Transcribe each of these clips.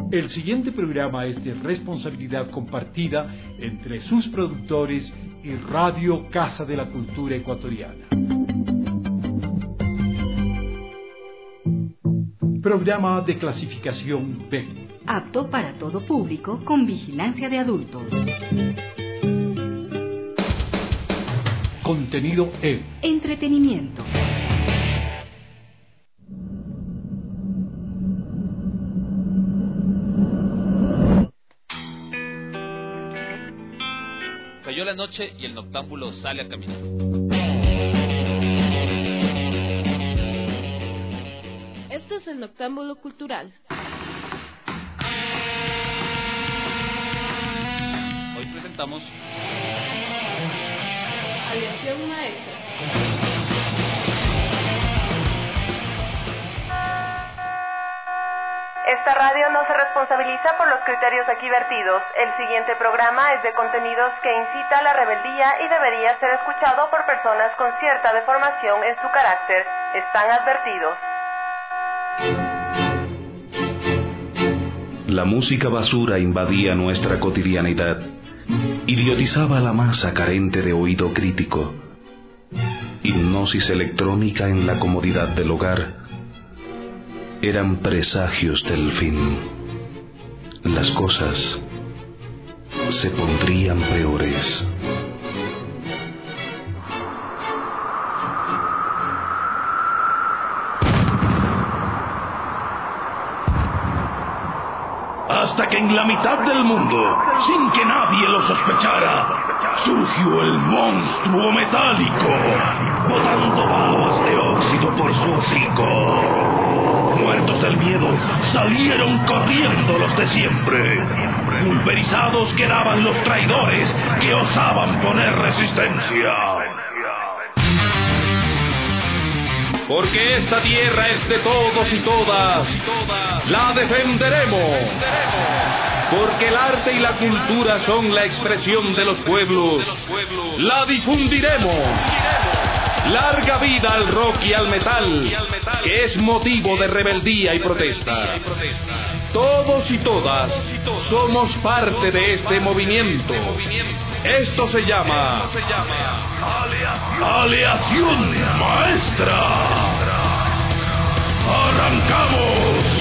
El siguiente programa es de responsabilidad compartida entre sus productores y Radio Casa de la Cultura Ecuatoriana. Programa de clasificación B. Apto para todo público con vigilancia de adultos. Contenido E. Entretenimiento. Cayó la noche y el noctámbulo sale a caminar. Este es el Noctámbulo Cultural. Hoy presentamos Aviación Maestra. Esta radio no se responsabiliza por los criterios aquí vertidos. El siguiente programa es de contenidos que incita a la rebeldía y debería ser escuchado por personas con cierta deformación en su carácter. Están advertidos. La música basura invadía nuestra cotidianidad, idiotizaba a la masa carente de oído crítico. Hipnosis electrónica en la comodidad del hogar. Eran presagios del fin. Las cosas se pondrían peores. Hasta que en la mitad del mundo, sin que nadie lo sospechara, surgió el monstruo metálico, botando babas de óxido por su hocico. Muertos del miedo, salieron corriendo los de siempre. Pulverizados quedaban los traidores que osaban poner resistencia. Porque esta tierra es de todos y todas, la defenderemos. Porque el arte y la cultura son la expresión de los pueblos, la difundiremos. Larga vida al rock y al metal, que es motivo de rebeldía y protesta. Todos y todas somos parte de este movimiento. Esto se llama Aleación Maestra. ¡Arrancamos!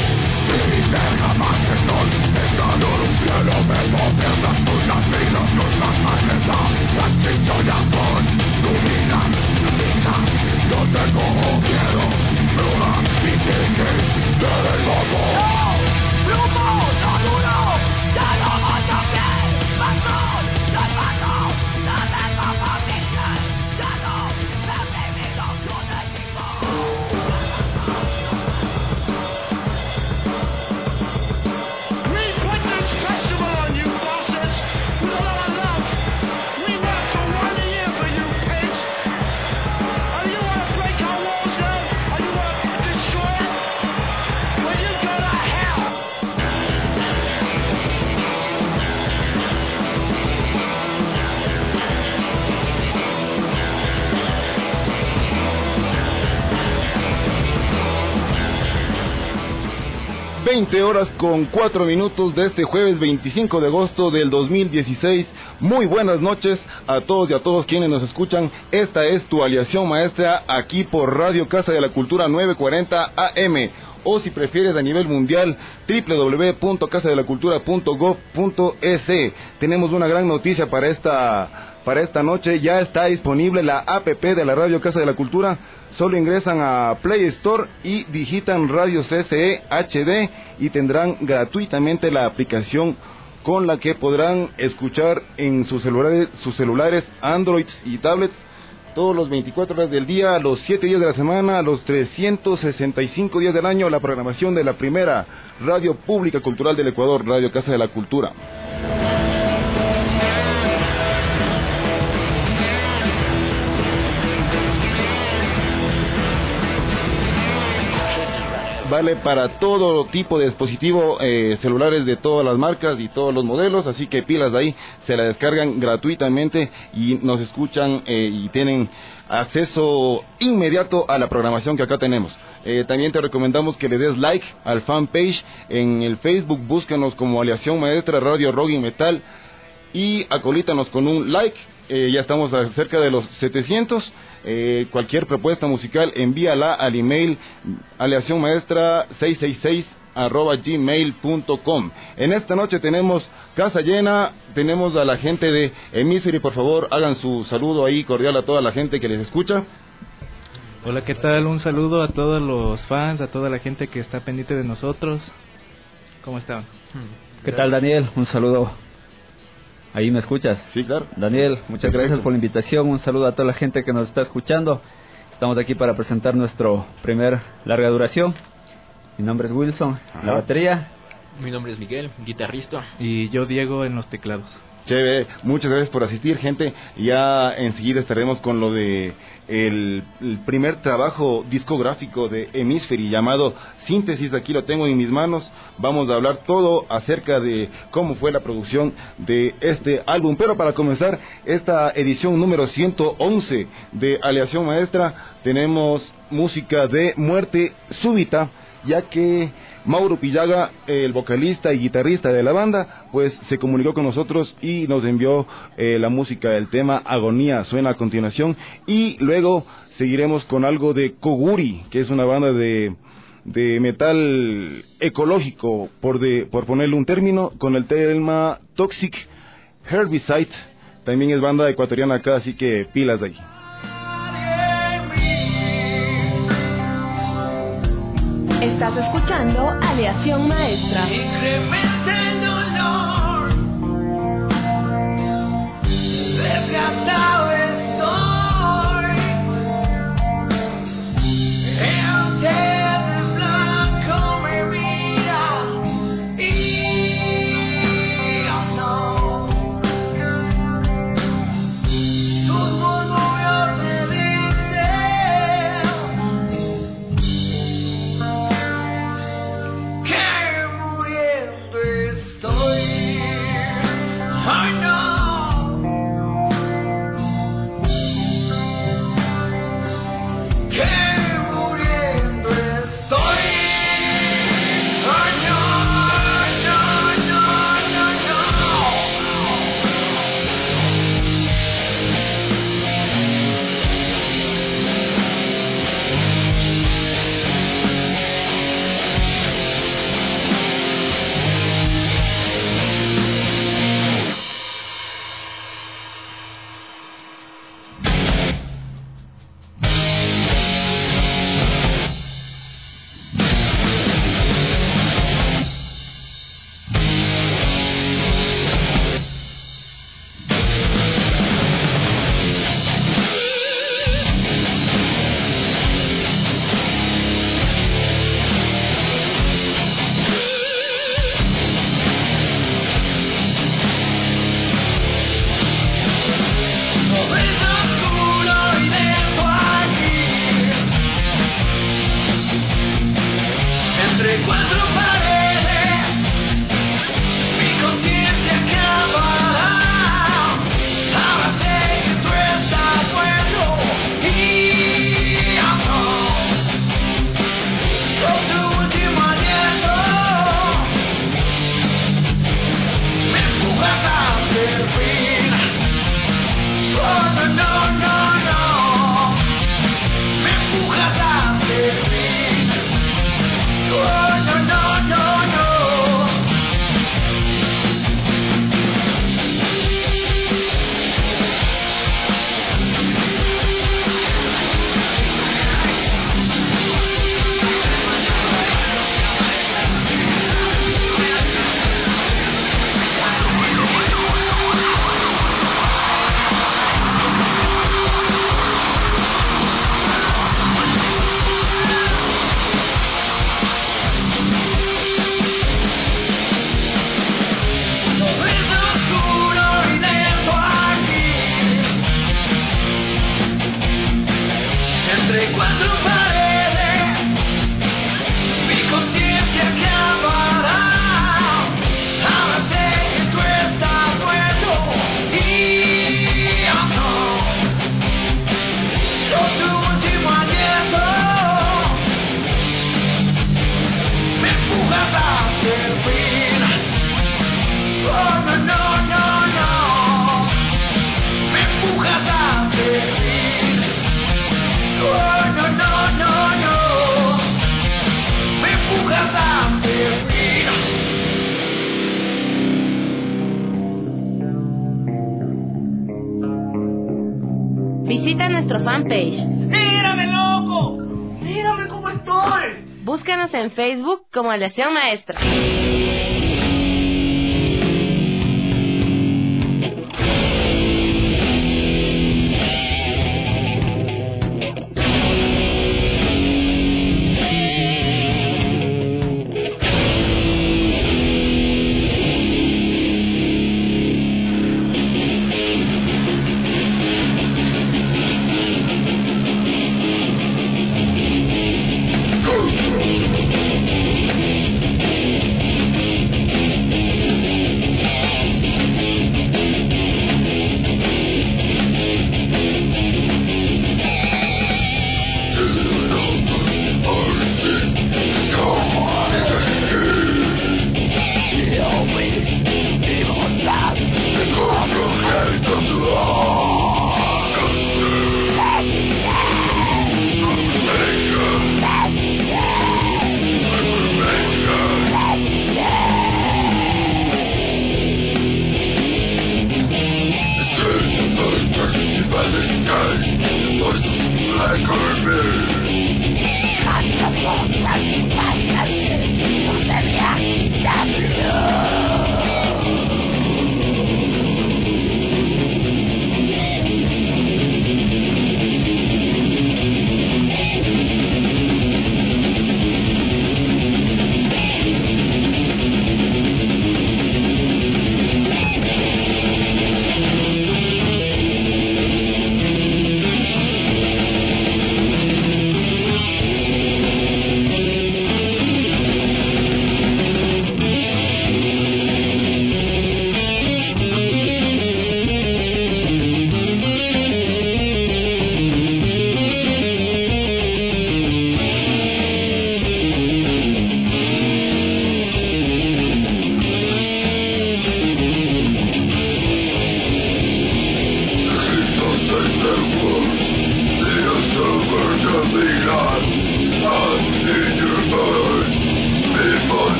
No tengo miedo, bruma, piquete, del lobo. ¡Plumo, no duro! ¡Ya no vas a ver! ¡Patrón, no es patrón! ¡No tengo convicción! ¡Ya no! ¡Me vivido con el equipo! We put this festival on you, bosses, with a lot of love. We worked for 1 year for you, pigs. Are you want to break our walls down? Are you want to destroy it? Well, you go to hell. Horas con 4 minutos de este jueves 25 de agosto del 2016. Muy buenas noches a todos y a todos quienes nos escuchan. Esta es tu Aleación Maestra aquí por Radio Casa de la Cultura 940 AM. O si prefieres a nivel mundial, www.casadelacultura.gov.es. Tenemos una gran noticia para esta noche. Ya está disponible la APP de la Radio Casa de la Cultura. Solo ingresan a Play Store y digitan Radio CCE HD y tendrán gratuitamente la aplicación con la que podrán escuchar en sus celulares Androids y tablets todos los 24 horas del día, los 7 días de la semana, los 365 días del año, la programación de la primera radio pública cultural del Ecuador, Radio Casa de la Cultura. Vale para todo tipo de dispositivo, celulares de todas las marcas y todos los modelos, así que pilas de ahí, se la descargan gratuitamente y nos escuchan y tienen acceso inmediato a la programación que acá tenemos. También te recomendamos que le des like al fanpage en el Facebook, búscanos como Aleación Maestra Radio Rock y Metal y acolítanos con un like. Ya estamos cerca de los 700. Cualquier propuesta musical envíala al email aleacionmaestra666@gmail.com. En esta noche tenemos casa llena, tenemos a la gente de Hemisfery. Por favor, hagan su saludo ahí cordial a toda la gente que les escucha. Hola, ¿qué tal? Un saludo a todos los fans, a toda la gente que está pendiente de nosotros. ¿Cómo están? ¿Qué tal, Daniel? Un saludo. ¿Ahí me escuchas? Sí, claro. Daniel, muchas gracias por la invitación. Un saludo a toda la gente que nos está escuchando. Estamos aquí para presentar nuestro primer larga duración. Mi nombre es Wilson, la batería. Mi nombre es Miguel, guitarrista. Y yo, Diego, en los teclados. Chévere, muchas gracias por asistir, gente. Ya enseguida estaremos con lo de el primer trabajo discográfico de Hemisfery llamado Síntesis. Aquí lo tengo en mis manos. Vamos a hablar todo acerca de cómo fue la producción de este álbum. Pero para comenzar esta edición número 111 de Aleación Maestra, tenemos música de Muerte Súbita, ya que Mauro Pillaga, el vocalista y guitarrista de la banda, pues se comunicó con nosotros y nos envió la música del tema Agonía. Suena a continuación y luego seguiremos con algo de Koguri, que es una banda de metal ecológico, por ponerle un término, con el tema Toxic Herbicide. También es banda ecuatoriana acá, así que pilas de ahí. Estás escuchando Aleación Maestra. Incrementa el dolor, desgastado estoy, el cielo blanco me mira y yo no, tus murmullos me dicen que muriendo estoy. Ay, no. Que muriendo estoy. Ay, no, no, no, entre cuatro paredes, mi conciencia acabará. Ahora sé que tú estás muerto y no. Con tu último aliento me empujas hacia el fin. Oh, no, no, no, no. Me empujas hacia el fin. Oh, no, no, no. Visita nuestro fanpage. ¡Mírame, loco! ¡Mírame cómo estoy! Búscanos en Facebook como Aleación Maestra.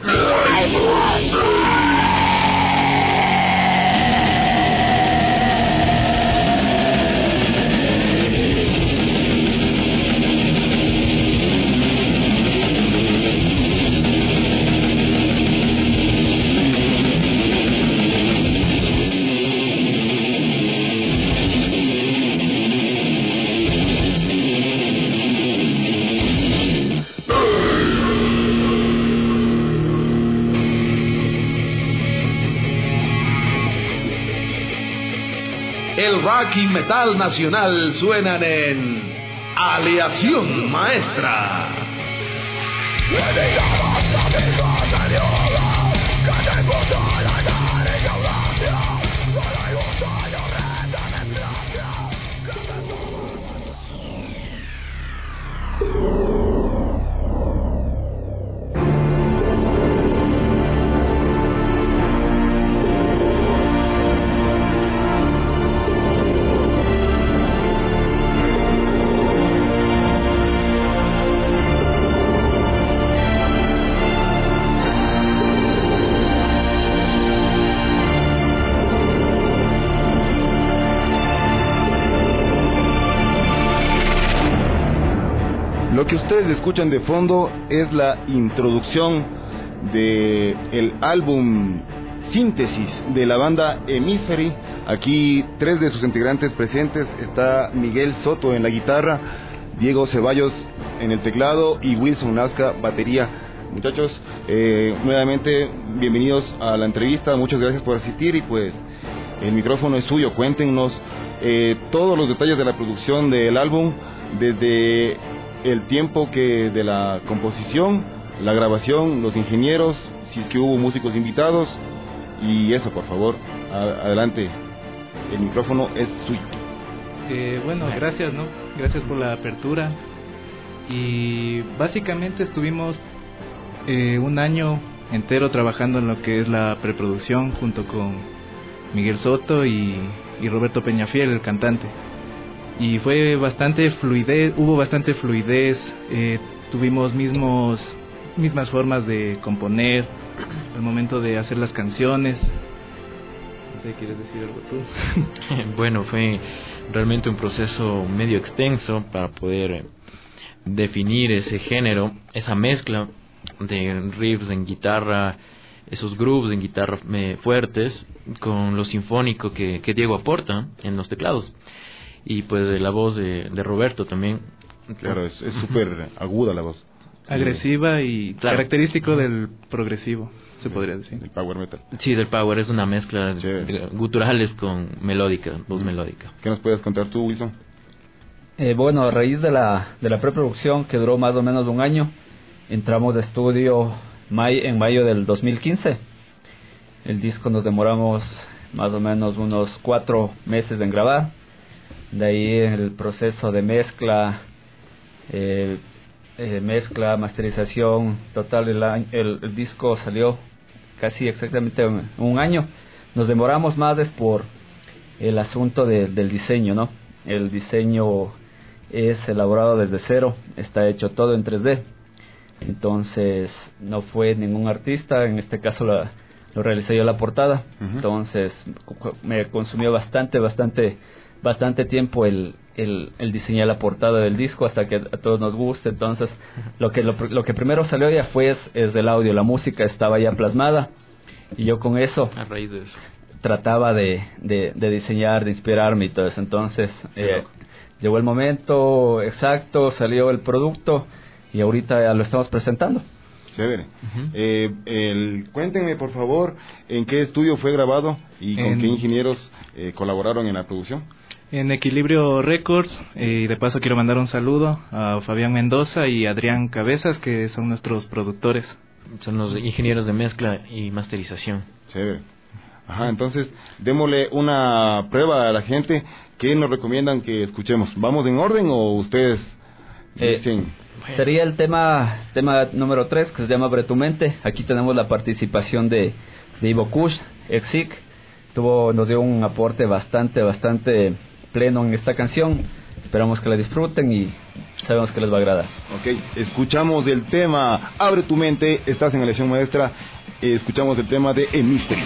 El rock y metal nacional suenan en Aleación Maestra. Lo que ustedes escuchan de fondo es la introducción de el álbum Síntesis de la banda Hemisfery. Aquí 3 de sus integrantes presentes. Está Miguel Soto en la guitarra, Diego Ceballos en el teclado y Wilson Nazca batería. Muchachos, nuevamente bienvenidos a la entrevista. Muchas gracias por asistir y pues el micrófono es suyo. Cuéntenos todos los detalles de la producción del álbum, desde el tiempo de la composición, la grabación, los ingenieros, si es que hubo músicos invitados, y eso, por favor, adelante, el micrófono es suyo. Bueno, gracias, ¿no? Gracias por la apertura. Y básicamente estuvimos un año entero trabajando en lo que es la preproducción junto con Miguel Soto y Roberto Peñafiel, el cantante. Y fue bastante fluidez, hubo bastante fluidez, tuvimos mismas formas de componer al momento de hacer las canciones. No sé, ¿quieres decir algo tú? Bueno, fue realmente un proceso medio extenso para poder definir ese género, esa mezcla de riffs en guitarra, esos grooves en guitarra fuertes, con lo sinfónico que Diego aporta en los teclados. Y pues la voz de Roberto también. Claro, es súper aguda la voz. Agresiva y claro, característico del progresivo, se podría decir. Del power metal. Sí, del power, es una mezcla de guturales con melódica, voz melódica. ¿Qué nos puedes contar tú, Wilson? Bueno, a raíz de la preproducción, que duró más o menos un año, entramos de estudio en mayo del 2015. El disco nos demoramos más o menos unos 4 meses en grabar. De ahí el proceso de mezcla, masterización total. El disco salió casi exactamente un año. Nos demoramos más es por el asunto del diseño, ¿no? El diseño es elaborado desde cero, está hecho todo en 3D. Entonces no fue ningún artista, en este caso lo realicé yo la portada. Entonces me consumió bastante tiempo el diseñar la portada del disco hasta que a todos nos guste. Entonces lo que primero salió ya fue es el audio, la música estaba ya plasmada y yo con eso, a raíz de eso, trataba de diseñar, de inspirarme y todo eso. Entonces llegó el momento exacto, salió el producto y ahorita ya lo estamos presentando. Chévere. Cuéntenme, por favor, en qué estudio fue grabado y con qué ingenieros colaboraron en la producción. En Equilibrio Records, y de paso quiero mandar un saludo a Fabián Mendoza y Adrián Cabezas, que son nuestros productores. Son los ingenieros de mezcla y masterización. Chévere. Ajá, entonces démosle una prueba a la gente. ¿Qué nos recomiendan que escuchemos? ¿Vamos en orden o ustedes dicen? Sería el tema número 3, que se llama Abre tu mente. Aquí tenemos la participación de Ivo Kush, Exic. Nos dio un aporte bastante pleno en esta canción. Esperamos que la disfruten y sabemos que les va a agradar. Ok, escuchamos el tema Abre tu mente, estás en Aleación Maestra, escuchamos el tema de A Mystery.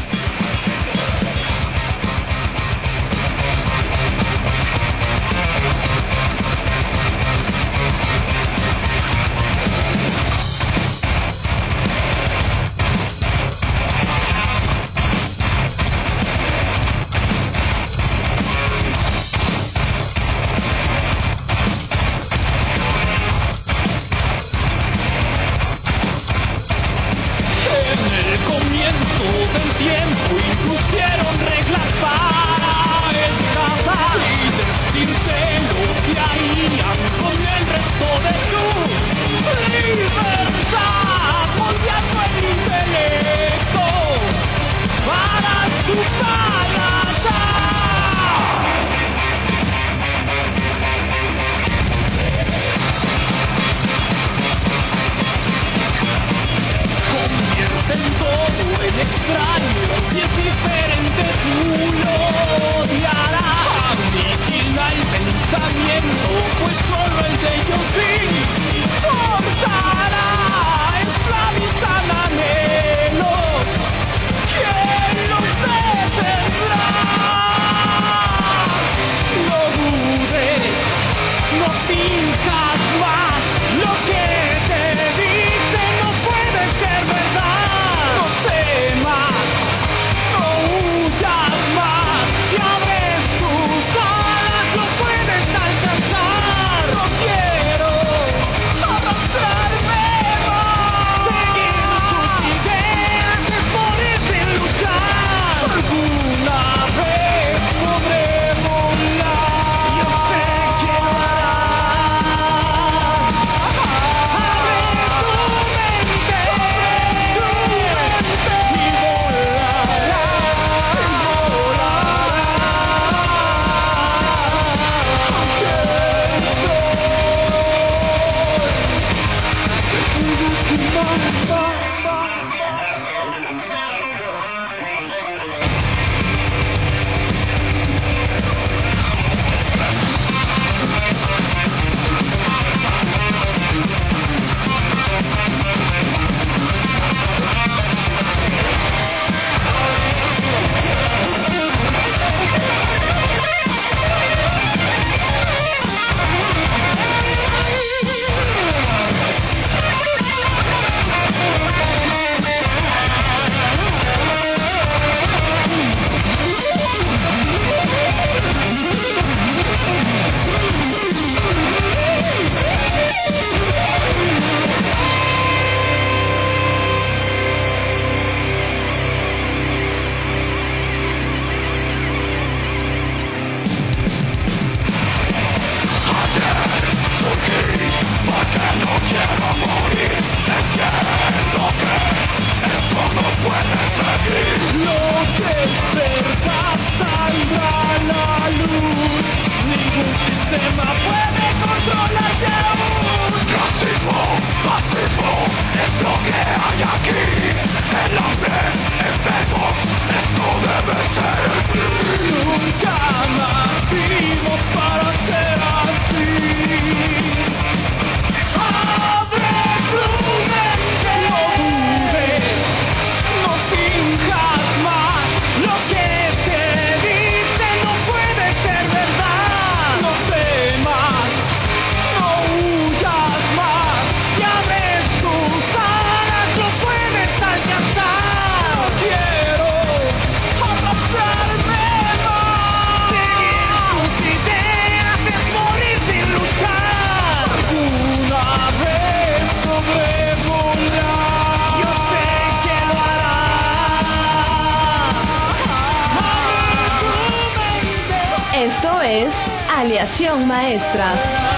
Esto es Aleación Maestra.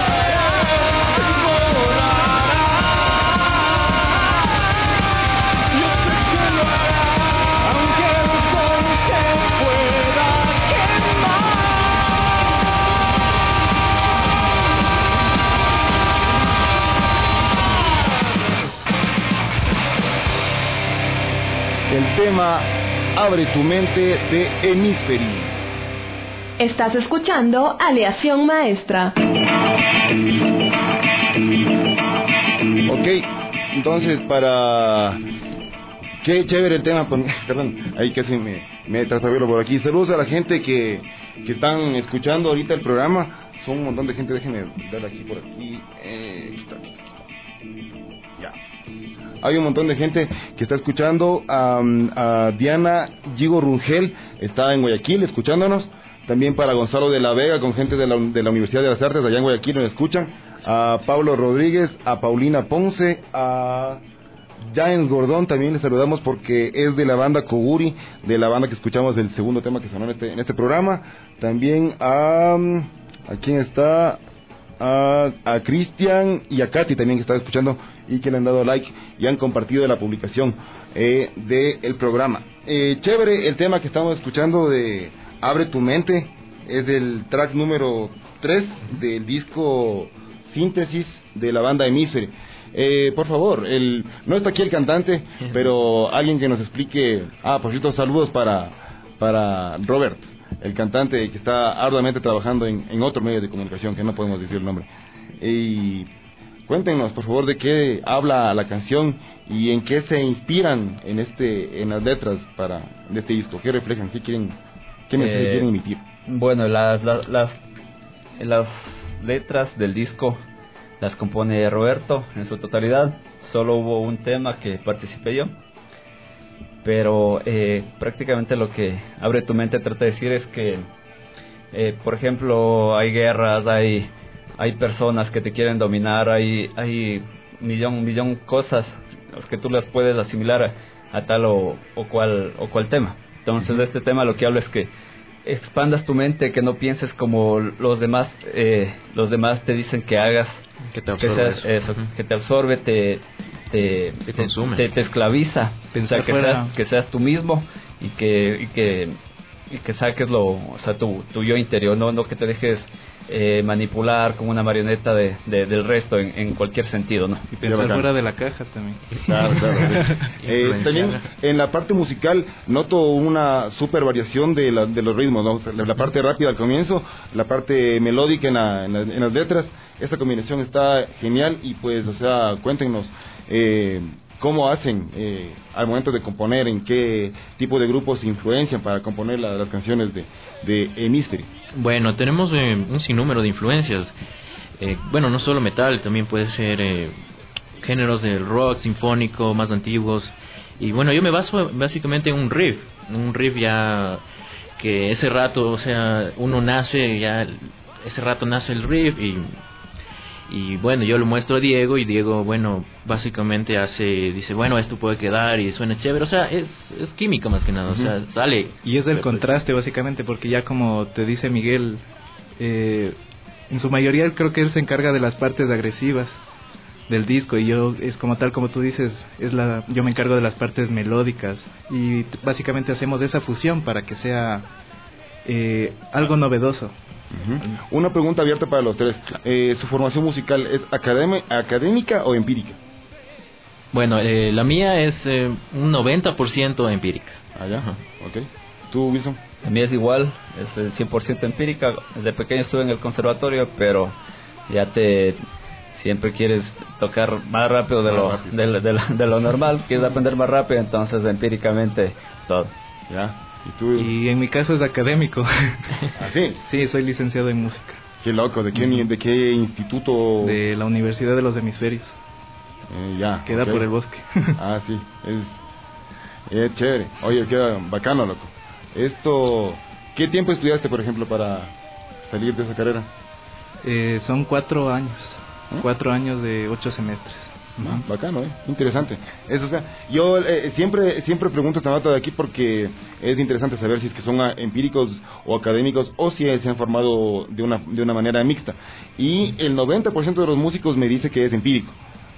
El tema Abre tu mente de A Mystery. Estás escuchando Aleación Maestra. Ok, entonces para... Qué chévere el tema, perdón, ahí casi me trastabilo por aquí. Saludos a la gente que están escuchando ahorita el programa. Son un montón de gente, déjenme dar aquí por aquí. Ya. Hay un montón de gente que está escuchando. A Diana Gigo Rungel está en Guayaquil escuchándonos. También para Gonzalo de la Vega, con gente de la Universidad de las Artes allá en Guayaquil nos escuchan. A Pablo Rodríguez, a Paulina Ponce, a James Gordón también le saludamos porque es de la banda Koguri, de la banda que escuchamos del segundo tema que sonó en este programa. También a quién está, a Cristian y a Katy también que están escuchando y que le han dado like y han compartido la publicación del programa. Chévere el tema que estamos escuchando de Abre tu mente, es del track número 3 del disco Síntesis de la banda Hemisfery. Por favor, no está aquí el cantante, pero alguien que nos explique. Por cierto, saludos para Robert, el cantante que está arduamente trabajando en otro medio de comunicación, que no podemos decir el nombre. Y cuéntenos, por favor, de qué habla la canción y en qué se inspiran en las letras de este disco. ¿Qué reflejan? ¿Qué mensaje quieren emitir? Bueno, las letras del disco las compone Roberto en su totalidad. Solo hubo un tema que participé yo, pero prácticamente lo que Abre tu mente trata de decir es que por ejemplo, hay guerras, hay personas que te quieren dominar, hay millón cosas que tú las puedes asimilar a tal o cual tema. Entonces de este tema lo que hablo es que expandas tu mente, que no pienses como los demás te dicen que hagas, que te absorbe, que te absorbe, te consume, te esclaviza. Pensar que seas tú mismo y que saques tu yo interior, no que te dejes manipular como una marioneta del resto en cualquier sentido, ¿no? Y pensar fuera de la caja también. Claro. También en la parte musical noto una super variación de los ritmos, ¿no? La parte rápida al comienzo, la parte melódica en las letras. Esta combinación está genial y pues, cuéntenos cómo hacen al momento de componer, en qué tipo de grupos se influencian para componer las canciones de Hemisfery. Bueno, tenemos un sinnúmero de influencias. No solo metal, también puede ser géneros del rock sinfónico más antiguos. Y bueno, yo me baso básicamente en un riff ya que ese rato, uno nace, ya ese rato nace el riff y bueno, yo lo muestro a Diego y Diego, básicamente dice, esto puede quedar y suena chévere, es química más que nada, sale. Y es el contraste básicamente, porque ya como te dice Miguel, en su mayoría creo que él se encarga de las partes agresivas del disco y yo es como tú dices, yo me encargo de las partes melódicas y básicamente hacemos esa fusión para que sea algo novedoso. Una pregunta abierta para los tres. ¿Su formación musical es académica o empírica? Bueno, la mía es un 90% empírica. Ya, ok. ¿Tú, Wilson? La mía es igual, es 100% empírica. Desde pequeño estuve en el conservatorio, pero siempre quieres tocar más rápido de lo normal, quieres aprender más rápido, entonces empíricamente todo. Ya. Y en mi caso es académico. ¿Ah, sí? Sí, soy licenciado en música. Qué loco, ¿de qué instituto? De la Universidad de los Hemisferios. Queda por el bosque. Sí, es chévere. Oye, queda bacano, loco. ¿Qué tiempo estudiaste, por ejemplo, para salir de esa carrera? Son 4 años. 4 años de 8 semestres. Bacano, interesante. Yo siempre pregunto esta nota de aquí porque es interesante saber si es que son empíricos o académicos o si se han formado de una manera mixta. Y el 90% de los músicos me dice que es empírico.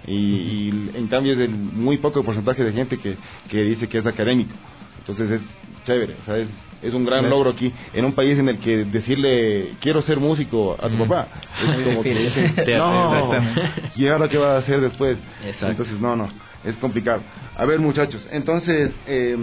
Y en cambio es el muy poco porcentaje de gente que dice que es académico. Entonces es chévere, es un gran logro aquí en un país en el que decirle quiero ser músico a tu papá es como que no, y ahora qué va a hacer después. Exacto. Entonces no, es complicado. A ver, muchachos, entonces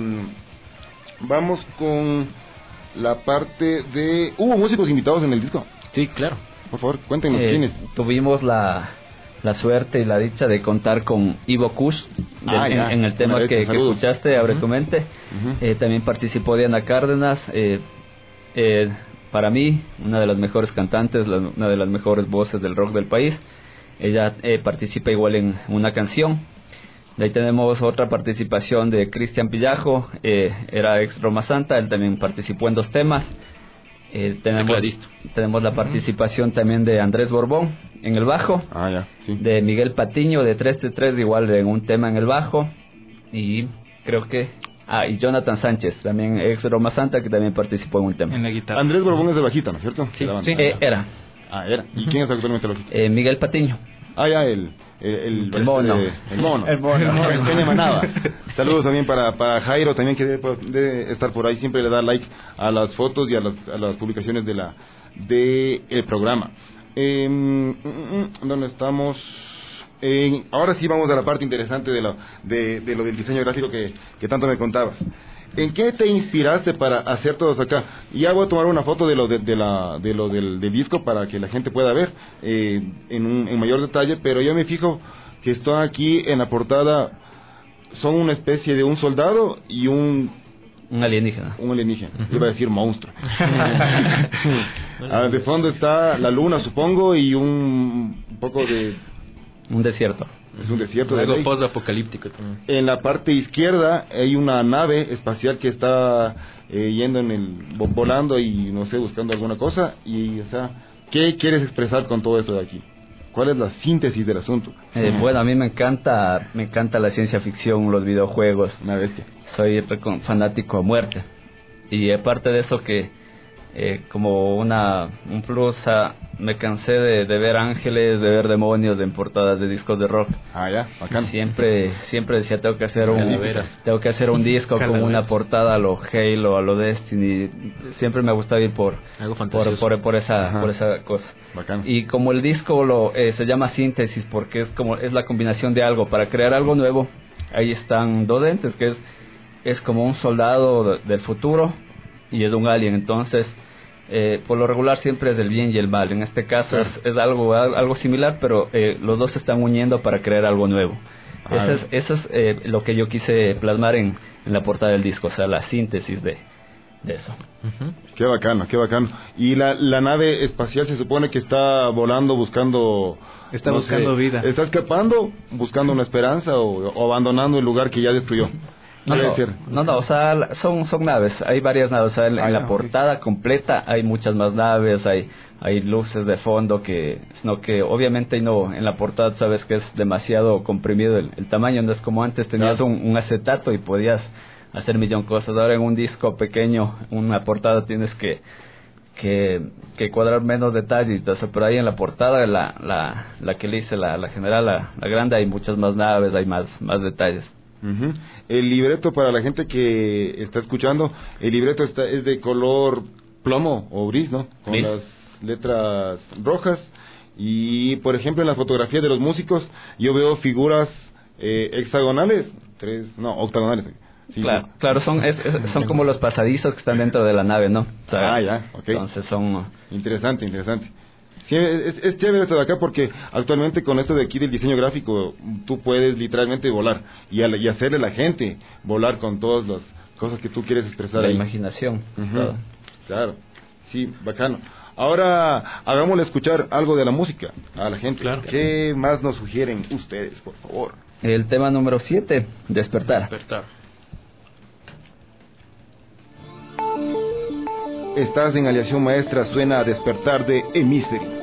vamos con la parte ¿hubo músicos invitados en el disco? Sí, claro. Por favor, cuéntenos quiénes. Tuvimos la la suerte y la dicha de contar con Ivo Kush en el tema que escuchaste, Abre tu mente. También participó Diana Cárdenas, para mí una de las mejores cantantes, una de las mejores voces del rock del país. Ella participa igual en una canción. De ahí tenemos otra participación de Cristian Pillajo, era ex Roma Santa, él también participó en 2 temas. Tenemos la participación también de Andrés Borbón en el bajo, de Miguel Patiño de 333 igual en un tema en el bajo, y creo que y Jonathan Sánchez, también ex Roma Santa, que también participó en un tema. En la guitarra. Andrés Borbón es de bajita, ¿no es cierto? Sí, era. Era. ¿Y quién es actualmente el bajita? Miguel Patiño. El mono. El mono. Peña Manaba. Saludos también para Jairo, también que debe estar por ahí. Siempre le da like a las fotos y a las publicaciones de el programa. ¿Dónde estamos? Ahora sí vamos a la parte interesante de lo del diseño gráfico que tanto me contabas. ¿En qué te inspiraste para hacer todos acá? Y ya voy a tomar una foto del disco para que la gente pueda ver en mayor detalle, pero yo me fijo que está aquí en la portada, son una especie de un soldado y un alienígena. Iba a decir monstruo. De fondo está la luna, supongo, y un poco de... un desierto. Es un desierto. Algo post-apocalíptico también. En la parte izquierda hay una nave espacial que está yendo volando y no sé, buscando alguna cosa. Y, o sea, ¿qué quieres expresar con todo esto de aquí? ¿Cuál es la síntesis del asunto? Bueno, a mí me encanta la ciencia ficción, los videojuegos. Una bestia. Soy fanático a muerte. Y aparte de eso que como un plus, me cansé de ver ángeles, de ver demonios en portadas de discos de rock. Bacán. Siempre decía, tengo que hacer un disco con una portada a lo Halo, a lo Destiny. Siempre me gusta ir por esa cosa. Bacán. Y como el disco se llama síntesis porque es la combinación de algo para crear algo nuevo. Ahí están 2 entes, que es como un soldado del futuro y es un alien. Entonces por lo regular siempre es el bien y el mal. En este caso es algo similar, pero los dos se están uniendo para crear algo nuevo. Eso es lo que yo quise plasmar en la portada del disco, o sea, la síntesis de eso. Qué bacano. Y la nave espacial se supone que está volando buscando... Está buscando vida. ¿Está escapando, buscando una esperanza o abandonando el lugar que ya destruyó? No, o sea, son naves, hay varias naves, o sea, en la portada completa hay muchas más naves, hay luces de fondo que obviamente no, en la portada sabes que es demasiado comprimido el tamaño, no es como antes tenías un acetato y podías hacer millón cosas. Ahora en un disco pequeño, una portada tienes que cuadrar menos detalle, entonces, pero ahí en la portada la que le hice, la general, la grande, hay muchas más naves, hay más detalles. El libreto, para la gente que está escuchando, el libreto es de color plomo o gris, ¿no? Con las letras rojas. Y por ejemplo en la fotografía de los músicos yo veo figuras hexagonales, octagonales. Sí, claro, son como los pasadizos que están dentro de la nave, ¿no? O sea, okay. Entonces son... Interesante. Sí, es chévere esto de acá porque actualmente con esto de aquí del diseño gráfico tú puedes literalmente volar y hacerle a la gente volar con todas las cosas que tú quieres expresar. La imaginación. Claro, sí, bacano. Ahora hagámosle escuchar algo de la música a la gente. Claro. ¿Qué más nos sugieren ustedes, por favor? El tema número 7, Despertar. Estás en Aleación Maestra, suena a Despertar de Emissary.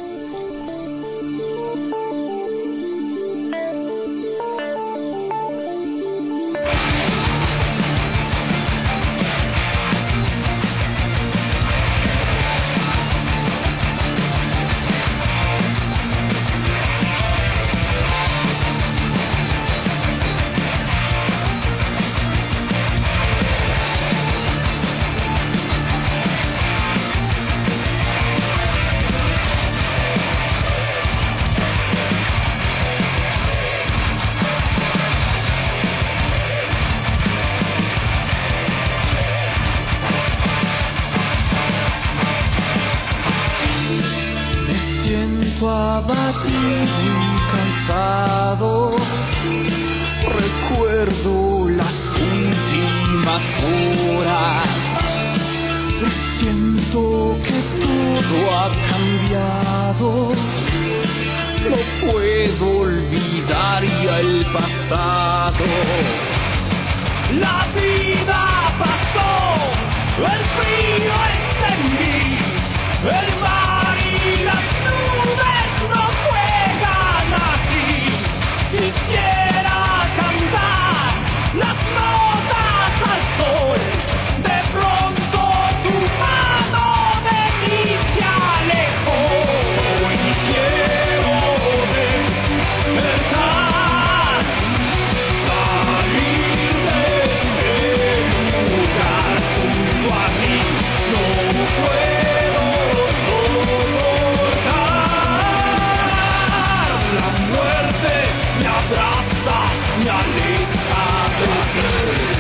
Abatido y cansado. pasado. Recuerdo las últimas horas. Siento que todo ha cambiado. No puedo olvidar ya el pasado. La vida pasó, el frío encendí, el mar y las nubes no juegan así. Quisiera cantar las notas al sol, de pronto tu mano de mí se alejó. Y quiero despertar, salir de lugar junto a ti. No puedo soportar. La muerte me abraza, me aleja de ti.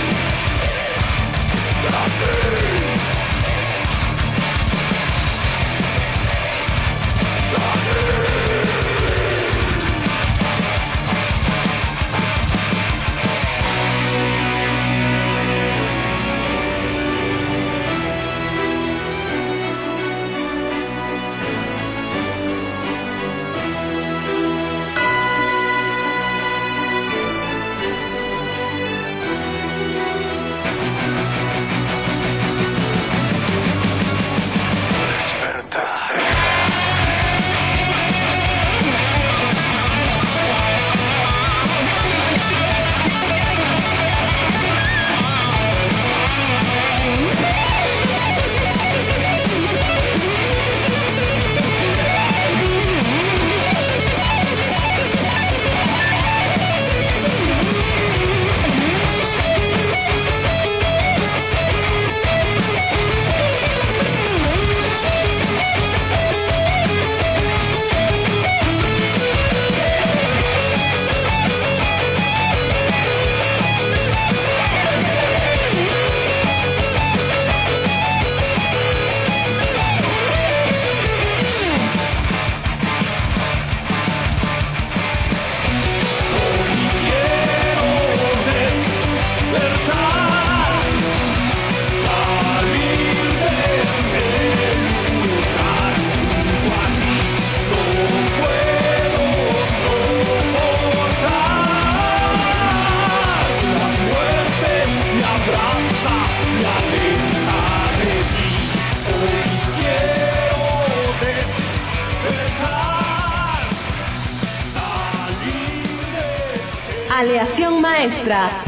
Aleación Maestra.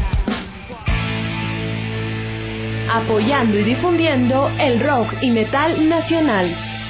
Apoyando y difundiendo el rock y metal nacional.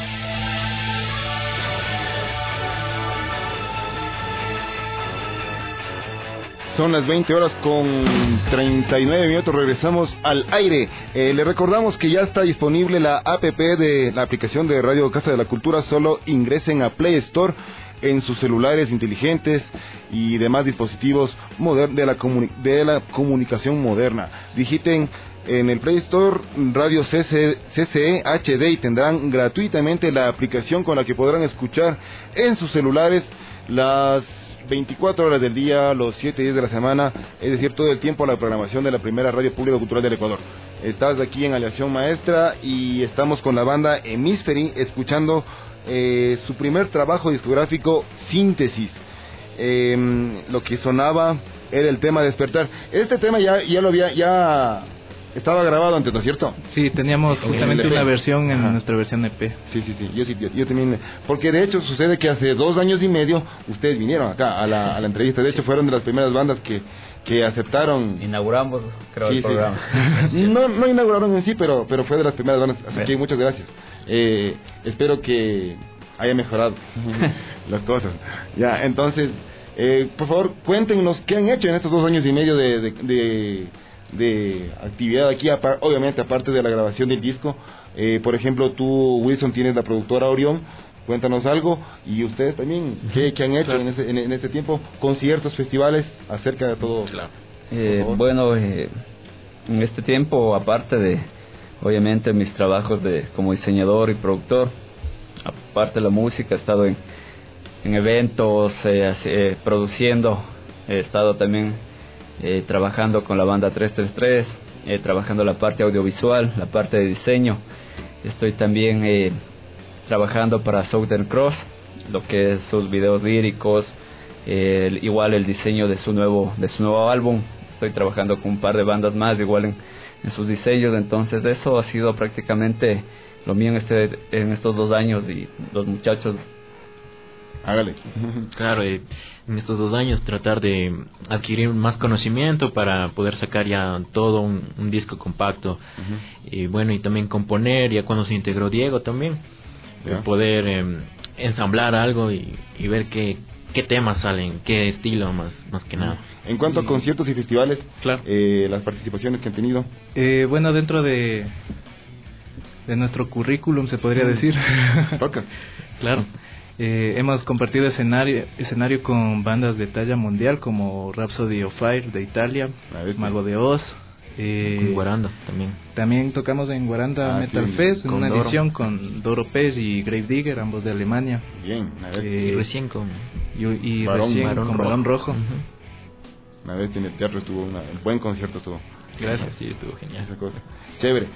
Son las 20 horas con 39 minutos, regresamos al aire. Le recordamos que ya está disponible la APP de la aplicación de Radio Casa de la Cultura. Solo ingresen a Play Store en sus celulares inteligentes y demás dispositivos de la comunicación moderna. Digiten en el Play Store Radio CCE HD y tendrán gratuitamente la aplicación con la que podrán escuchar en sus celulares las 24 horas del día, los 7 días de la semana, es decir, todo el tiempo la programación de la primera radio pública cultural del Ecuador. Estás aquí en Aleación Maestra y estamos con la banda Hemisferi escuchando su primer trabajo discográfico, Síntesis. Lo que sonaba era el tema Despertar. Este tema ya estaba grabado antes, ¿no es cierto? Sí, teníamos justamente una versión en nuestra versión EP. Sí, yo también. Porque de hecho sucede que hace 2 años y medio ustedes vinieron acá a la entrevista. De hecho fueron de las primeras bandas que aceptaron. Inauguramos, creo, el programa. No inauguraron en sí, pero fue de las primeras bandas. Así que muchas gracias. Espero que haya mejorado las cosas. Ya, entonces, por favor, cuéntenos qué han hecho en estos 2 años y medio de actividad aquí, obviamente aparte de la grabación del disco. Por ejemplo, tú, Wilson, tienes la productora Orión. Cuéntanos algo, y ustedes también, ¿qué han hecho en este tiempo? Conciertos, festivales, acerca de todo. Bueno, en este tiempo, aparte de, obviamente, mis trabajos como diseñador y productor, aparte de la música, he estado eventos, produciendo. He estado también trabajando con la banda 333, trabajando la parte audiovisual, la parte de diseño. Estoy también trabajando para Southern Cross, lo que es sus videos líricos, igual el diseño de su nuevo álbum. Estoy trabajando con un par de bandas más, igual en sus diseños. Entonces eso ha sido prácticamente lo mío en estos 2 años, y los muchachos. Hágale. Claro, en estos 2 años tratar de adquirir más conocimiento para poder sacar ya todo un disco compacto. Y bueno, y también componer, ya cuando se integró Diego también, poder ensamblar algo y ver qué temas salen, qué estilo más que nada. En cuanto a conciertos y festivales, claro, las participaciones que han tenido. Bueno, dentro de nuestro currículum, se podría decir. Toca. Claro. Hemos compartido escenario con bandas de talla mundial como Rhapsody of Fire de Italia, Mago de Oz. Con Guaranda también. También tocamos en Guaranda Metal Fest, en una edición con Doro Pez y Grave Digger, ambos de Alemania. Bien, y recién con Balón Rojo. Una vez en el teatro estuvo un buen concierto estuvo. Gracias, sí, estuvo genial. Esa cosa. Chévere.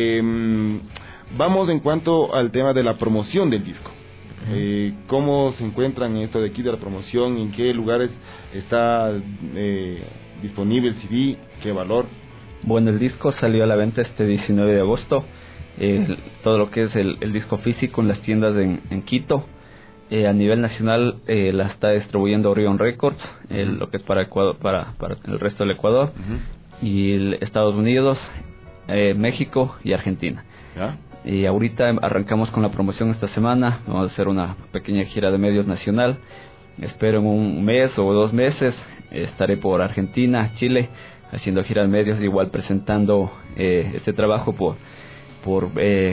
Vamos en cuanto al tema de la promoción del disco. ¿Cómo se encuentran en esto de aquí de la promoción? ¿En qué lugares está disponible el CD? ¿Qué valor? Bueno, el disco salió a la venta este 19 de agosto. Todo lo que es el disco físico en las tiendas en Quito. A nivel nacional la está distribuyendo Orion Records, lo que es para Ecuador, para el resto del Ecuador, y Estados Unidos, México y Argentina. ¿Ya? Y ahorita arrancamos con la promoción esta semana. Vamos a hacer una pequeña gira de medios nacional. Espero en 1 mes o 2 meses estaré por Argentina, Chile, haciendo gira de medios, igual presentando este trabajo por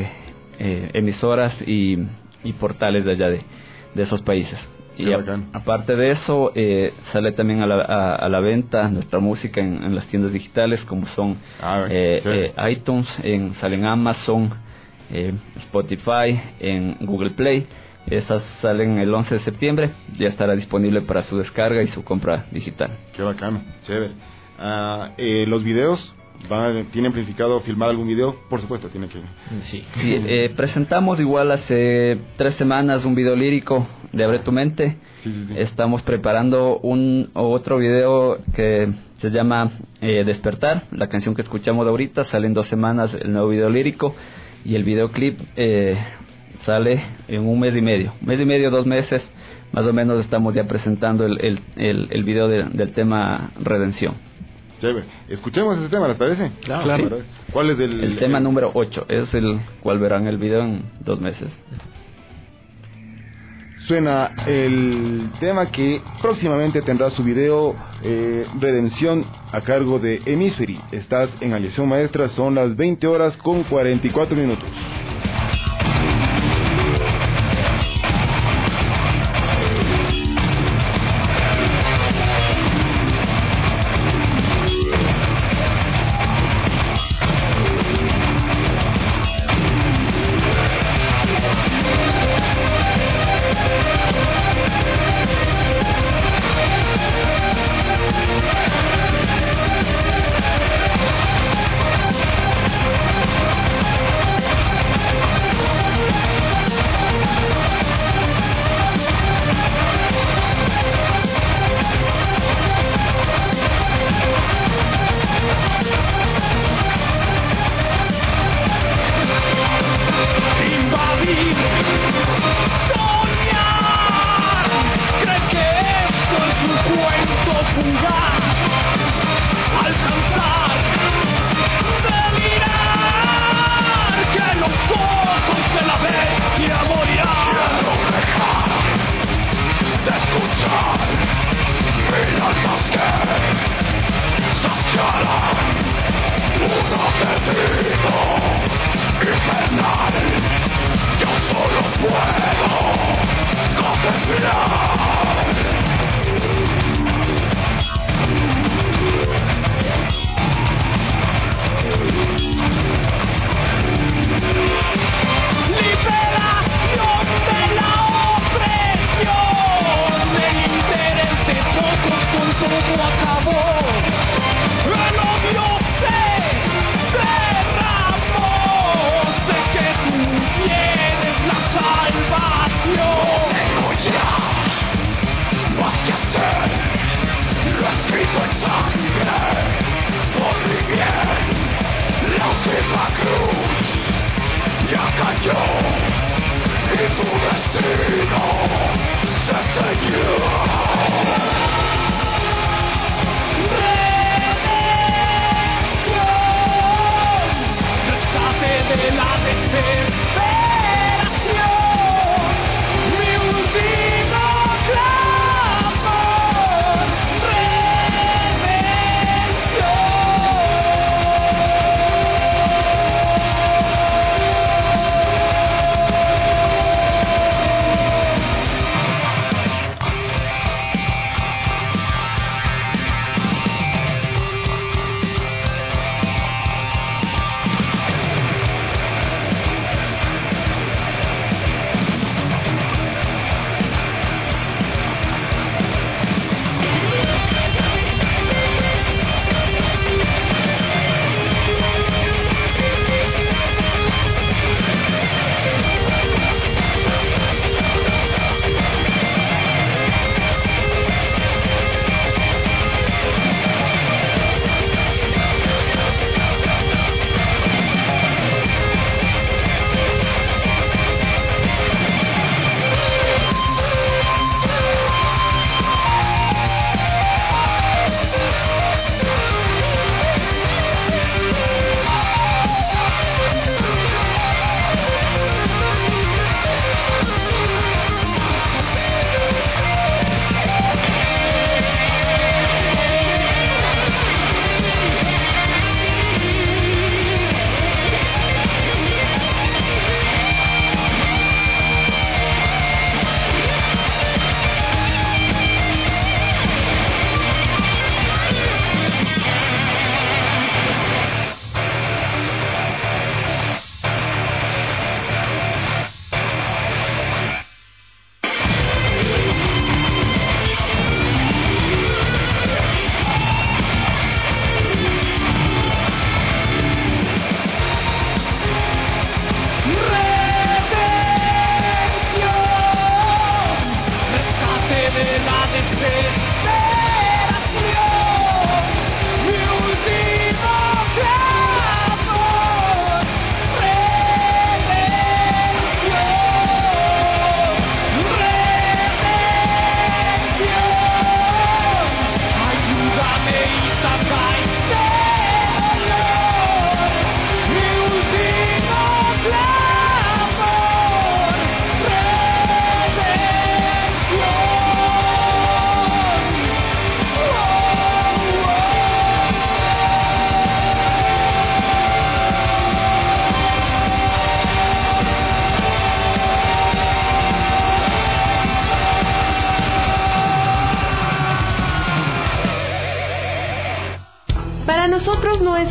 emisoras y portales de allá de esos países. Y aparte de eso, sale también a la venta nuestra música en las tiendas digitales, como son iTunes, sale en Amazon, Spotify, en Google Play. Esas salen el 11 de septiembre. Ya estará disponible para su descarga y su compra digital. Qué bacano, chévere. Los videos, ¿tienen planificado filmar algún video? Por supuesto, tienen que. Sí, presentamos igual hace 3 semanas un video lírico de Abre tu Mente. Sí. Estamos preparando otro video que se llama Despertar, la canción que escuchamos ahorita. Sale en 2 semanas el nuevo video lírico, y el videoclip sale en 1 mes y medio. 1 mes y medio, 2 meses, más o menos estamos ya presentando el video del tema Redención. Chévere. Escuchemos ese tema, ¿les parece? Claro. Sí. ¿Cuál es el tema número 8? Es el cual verán el video en 2 meses. Suena el tema que próximamente tendrá su video, Redención, a cargo de Hemisferi. Estás en Aliación Maestra, son las 20:44.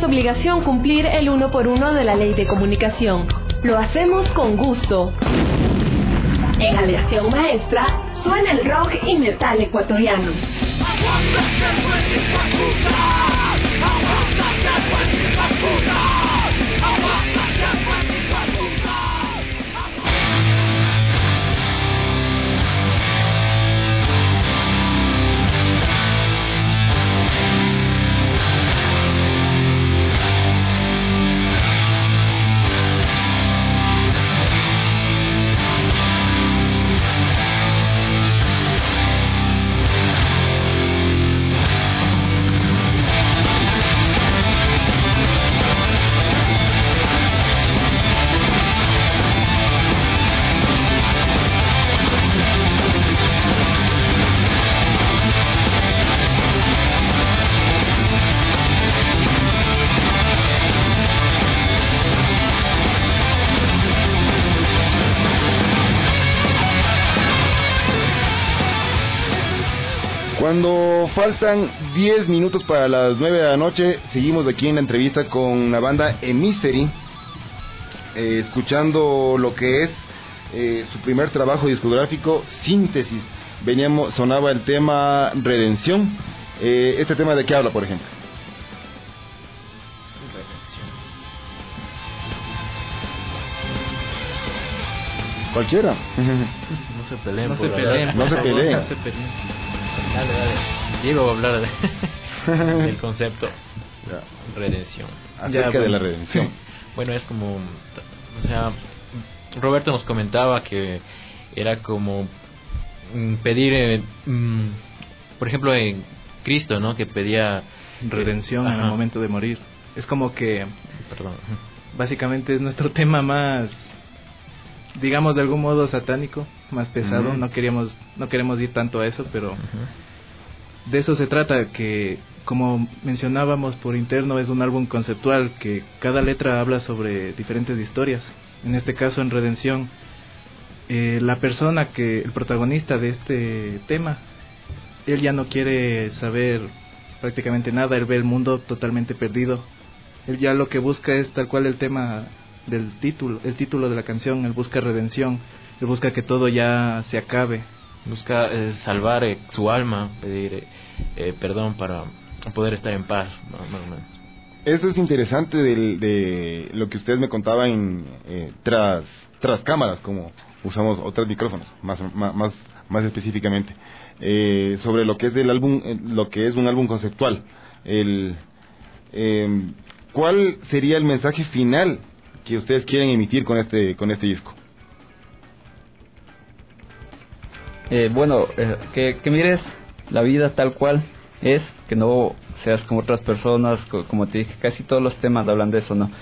obligación cumplir el 1 por 1 de la Ley de Comunicación. Lo hacemos con gusto. En Aleación Maestra suena el rock y metal ecuatoriano. Cuando faltan 10 minutos para las 9 de la noche, seguimos aquí en la entrevista con la banda Hemisfery, escuchando lo que es su primer trabajo discográfico, Síntesis. Sonaba el tema Redención. ¿Este tema de qué habla, por ejemplo? Cualquiera. No se peleen. No se peleen. Dale. Diego va a hablar del concepto redención. Acerca de la redención. Sí. Bueno, es como, o sea, Roberto nos comentaba que era como pedir, por ejemplo, en Cristo, ¿no? Que pedía redención en el momento de morir. Es como que, básicamente es nuestro tema más, digamos, de algún modo satánico, más pesado. No queremos ir tanto a eso, pero de eso se trata, que como mencionábamos por interno, es un álbum conceptual que cada letra habla sobre diferentes historias. En este caso, en Redención, la persona el protagonista de este tema, él ya no quiere saber prácticamente nada, él ve el mundo totalmente perdido. Él ya lo que busca es tal cual el tema del título, el título de la canción. Él busca redención, él busca que todo ya se acabe, busca salvar su alma, pedir perdón para poder estar en paz, más o menos. Eso es interesante de lo que ustedes me contaban tras cámaras, como usamos otros micrófonos, más específicamente, sobre lo que es el álbum, lo que es un álbum conceptual. ¿Cuál sería el mensaje final que ustedes quieren emitir con este disco? Que mires la vida tal cual es, que no seas como otras personas, como te dije, casi todos los temas hablan de eso, ¿no?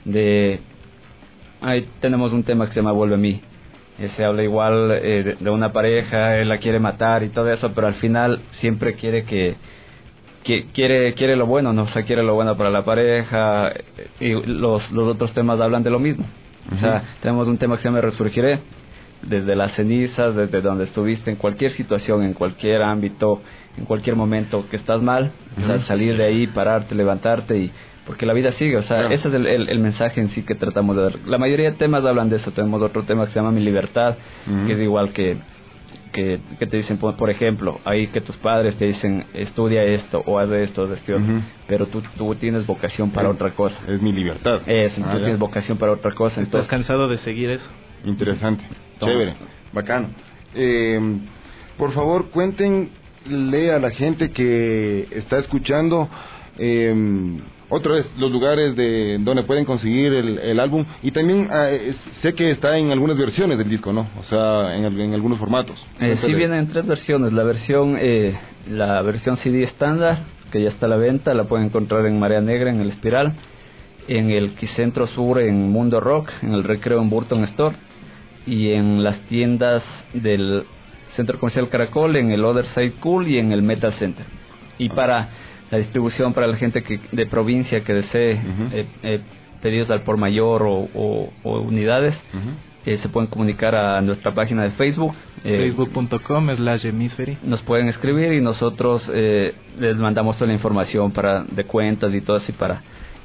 Ahí tenemos un tema que se llama Vuelve a mí, se habla igual de una pareja, él la quiere matar y todo eso, pero al final siempre quiere quiere lo bueno, ¿no? O sea, quiere lo bueno para la pareja, y los otros temas hablan de lo mismo. O sea, tenemos un tema que se llama Resurgiré, desde las cenizas, desde donde estuviste, en cualquier situación, en cualquier ámbito, en cualquier momento que estás mal, o sea, salir de ahí, pararte, levantarte, y porque la vida sigue. O sea, ese es el mensaje en sí que tratamos de dar. La mayoría de temas hablan de eso. Tenemos otro tema que se llama Mi Libertad, que es igual que te dicen, por ejemplo, ahí que tus padres te dicen estudia esto o haz esto, pero tú tienes vocación para otra cosa. Es mi libertad. Eso, tú tienes vocación para otra cosa. ¿Estás cansado de seguir eso? Interesante, chévere, bacano. Por favor, cuéntenle a la gente que está escuchando otra vez los lugares de donde pueden conseguir el álbum, y también sé que está en algunas versiones del disco, ¿no? O sea, en algunos formatos. Sí, vienen en 3 versiones. La versión CD estándar, que ya está a la venta, la pueden encontrar en Marea Negra, en el Espiral, en el Quicentro Sur, en Mundo Rock, en el Recreo, en Burton Store, y en las tiendas del Centro Comercial Caracol, en el Other Side Cool y en el Metal Center. Y para la distribución, para la gente de provincia que desee pedidos al por mayor o unidades, se pueden comunicar a nuestra página de Facebook, facebook.com/hemisfery. Nos pueden escribir y nosotros les mandamos toda la información de cuentas y todo así, para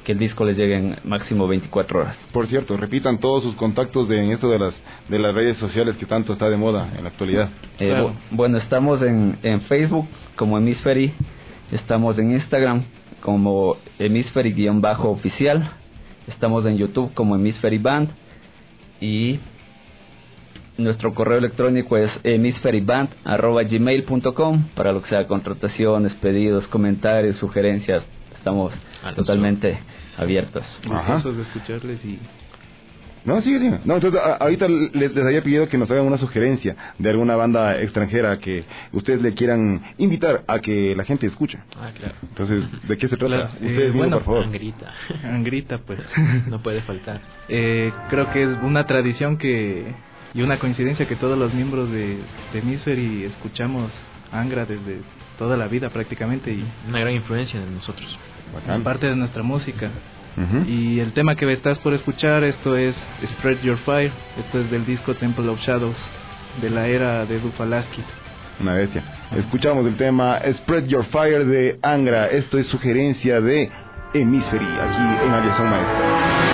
que el disco les llegue en máximo 24 horas. Por cierto, repitan todos sus contactos en esto de las redes sociales que tanto está de moda en la actualidad. Claro. Bueno, estamos en Facebook como Hemisfery, estamos en Instagram como Hemisfery_oficial, estamos en YouTube como Hemisfery Band y nuestro correo electrónico es hemisferyband@gmail.com para lo que sea contrataciones, pedidos, comentarios, sugerencias. Estamos totalmente abiertos. Gustosos de escucharles y... No, sigue. No, entonces ahorita les había pedido que nos hagan una sugerencia de alguna banda extranjera que ustedes le quieran invitar a que la gente escuche. Claro. Entonces, ¿de qué se trata? Claro. Ustedes Bueno, por favor. Angrita, pues. No puede faltar. Creo que es una tradición y una coincidencia que todos los miembros de Hemisfery escuchamos Angra desde toda la vida prácticamente y una gran influencia de nosotros. Parte de nuestra música. Y el tema que estás por escuchar, esto es Spread Your Fire, esto es del disco Temple of Shadows de la era de Dufalaski. Una bestia. Escuchamos el tema Spread Your Fire de Angra. Esto es sugerencia de Hemisfery aquí en Aliación Maestra.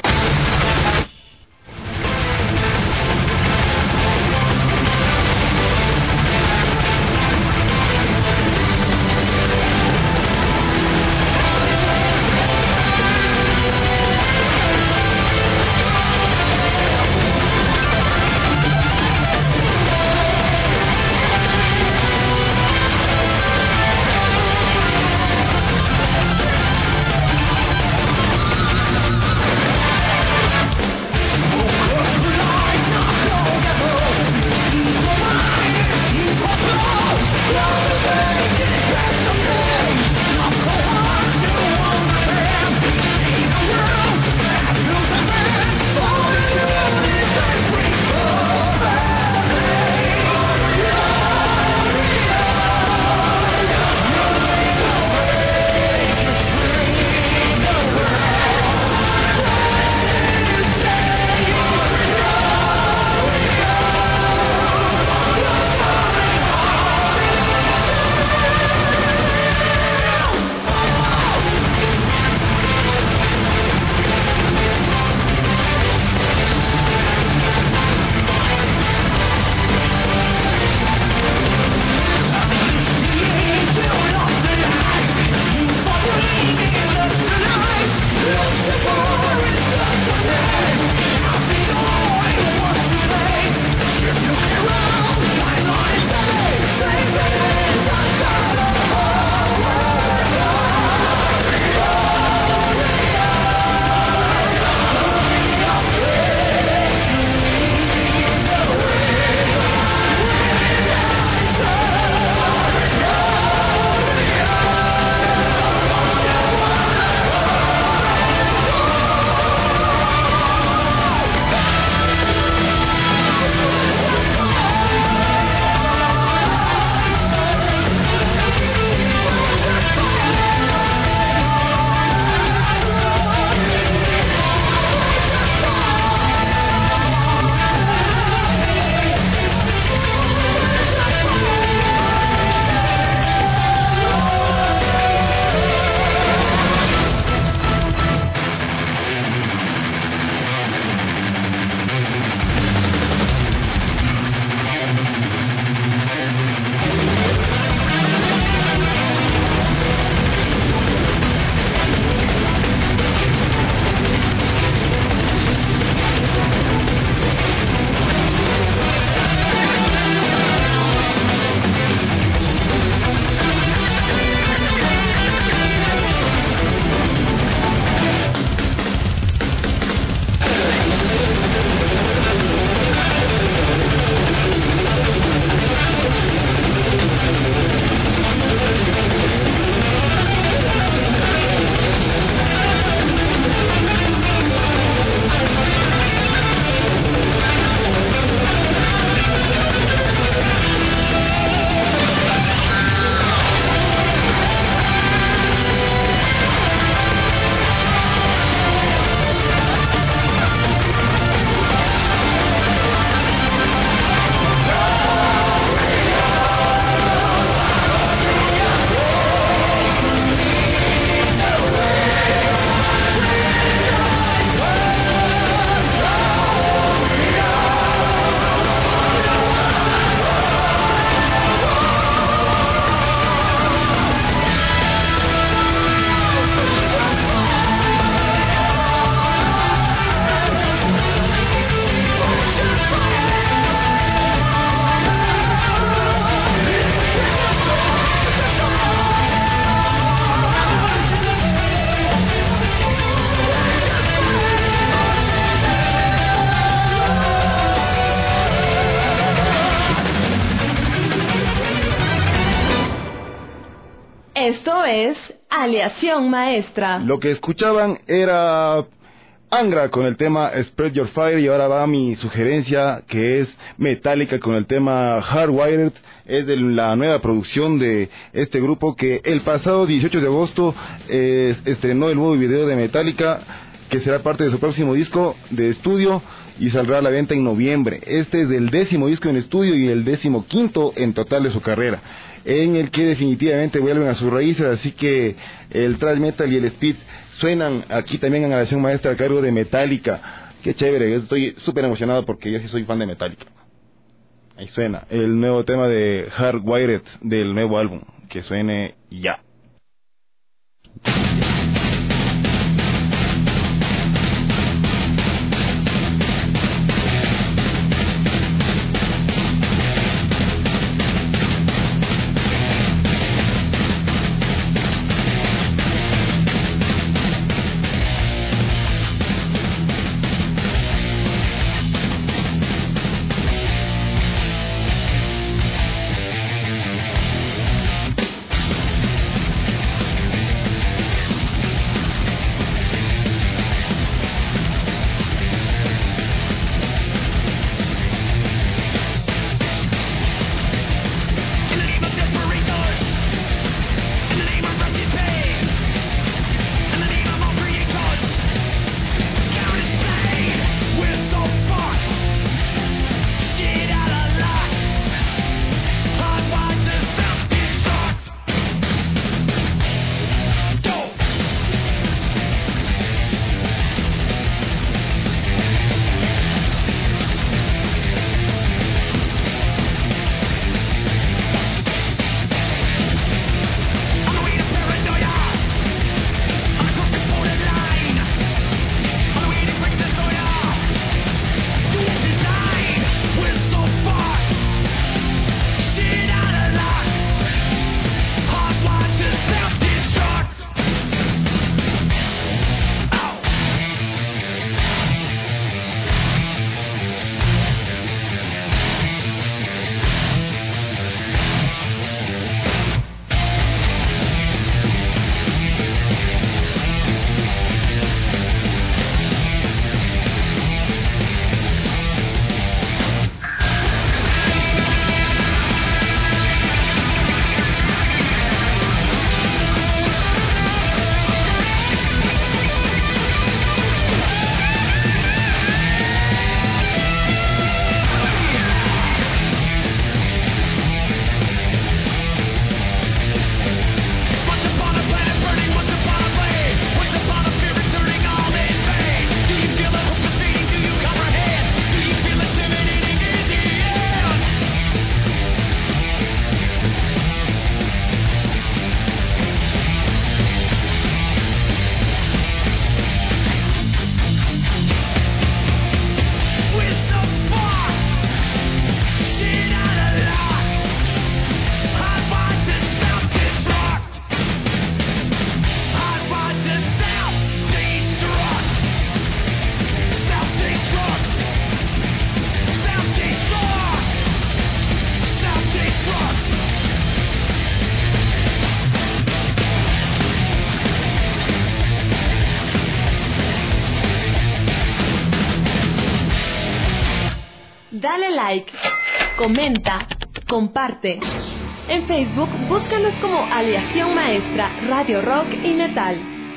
Esto es Aleación Maestra. Lo que escuchaban era Angra con el tema Spread Your Fire, y ahora va mi sugerencia, que es Metallica con el tema Hardwired. Es de la nueva producción de este grupo que el pasado 18 de agosto estrenó el nuevo video de Metallica, que será parte de su próximo disco de estudio y saldrá a la venta en noviembre. Este es el 10º disco en estudio y el 15º en total de su carrera, en el que definitivamente vuelven a sus raíces, así que el thrash metal y el speed suenan aquí también en Aleación Maestra a cargo de Metallica. Qué chévere, yo estoy súper emocionado porque yo sí soy fan de Metallica. Ahí suena el nuevo tema de Hardwired del nuevo álbum, que suene ya. Dale like, comenta, comparte. En Facebook, búscanos como Aleación Maestra, Radio Rock y Metal.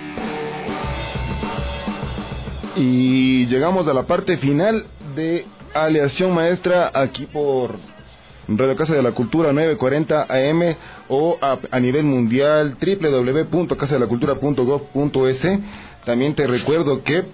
Y llegamos a la parte final de Aleación Maestra aquí por Radio Casa de la Cultura 940 AM o a nivel mundial www.casadelacultura.gov.es. También te recuerdo que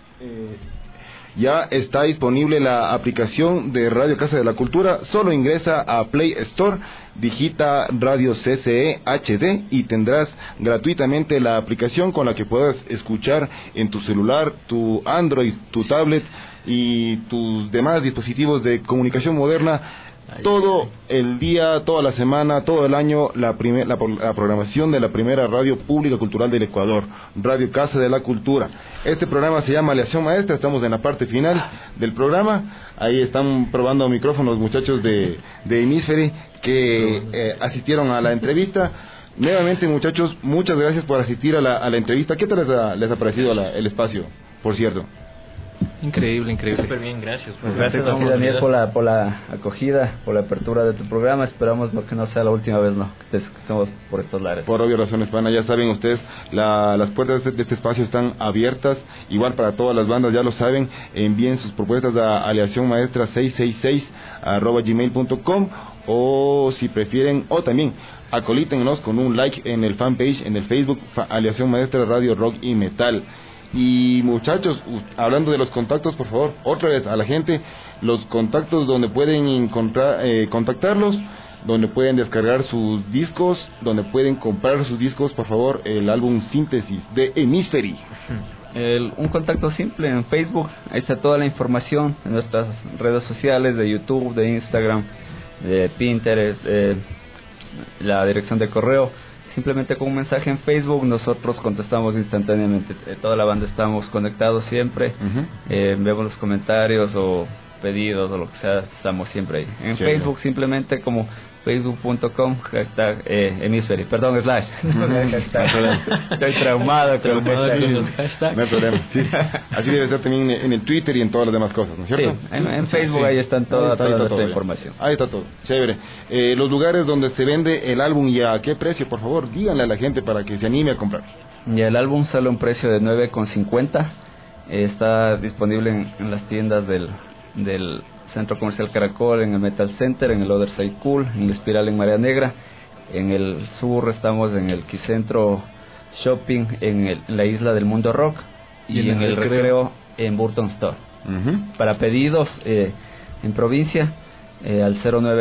ya está disponible la aplicación de Radio Casa de la Cultura. Solo ingresa a Play Store, digita Radio CCE HD y tendrás gratuitamente la aplicación con la que puedas escuchar en tu celular, tu Android, tu tablet y tus demás dispositivos de comunicación moderna. Todo el día, toda la semana, todo el año, la programación de la primera radio pública cultural del Ecuador, Radio Casa de la Cultura. Este programa se llama Aleación Maestra, estamos en la parte final del programa. Ahí están probando micrófonos los muchachos de Hemisferi que asistieron a la entrevista. Nuevamente, muchachos, muchas gracias por asistir a la entrevista. ¿Qué tal les ha parecido el espacio, por cierto? Increíble. Súper bien, gracias. Gracias a ti, Daniel, por la acogida, por la apertura de tu programa. Esperamos que no sea la última vez, que estemos por estos lares. Por obvias razones, pana, ya saben ustedes, las puertas de este espacio están abiertas, igual para todas las bandas, ya lo saben. Envíen sus propuestas a aleacionmaestra666@gmail.com, o si prefieren, o también acolítennos con un like en el fanpage, en el Facebook, Aleación Maestra Radio Rock y Metal. Y muchachos, hablando de los contactos, por favor, otra vez a la gente, los contactos donde pueden encontrar, contactarlos, donde pueden descargar sus discos, donde pueden comprar sus discos, por favor, el álbum Síntesis de Hemisfery. Un contacto simple en Facebook, ahí está toda la información en nuestras redes sociales de YouTube, de Instagram, de Pinterest, la dirección de correo. Simplemente con un mensaje en Facebook nosotros contestamos instantáneamente. Toda la banda estamos conectados siempre. Vemos los comentarios o pedidos o lo que sea, estamos siempre ahí. En Facebook simplemente como facebook.com #Hemisfery, perdón, /. Estoy traumado con los hashtags. No hay problema, sí. Así debe ser también en el Twitter y en todas las demás cosas, ¿no es cierto? Sí, en Facebook ahí están toda nuestra información. Ahí está todo, chévere. Los lugares donde se vende el álbum y a qué precio, por favor, díganle a la gente para que se anime a comprar. Y el álbum sale a un precio de $9.50. Está disponible en las tiendas del Centro Comercial Caracol, en el Metal Center, en el Other Side Cool, en el Espiral en Marea Negra. En el sur estamos en el Quicentro Shopping, en la Isla del Mundo Rock, y en el Recreo en Burton Store. Para pedidos en provincia, al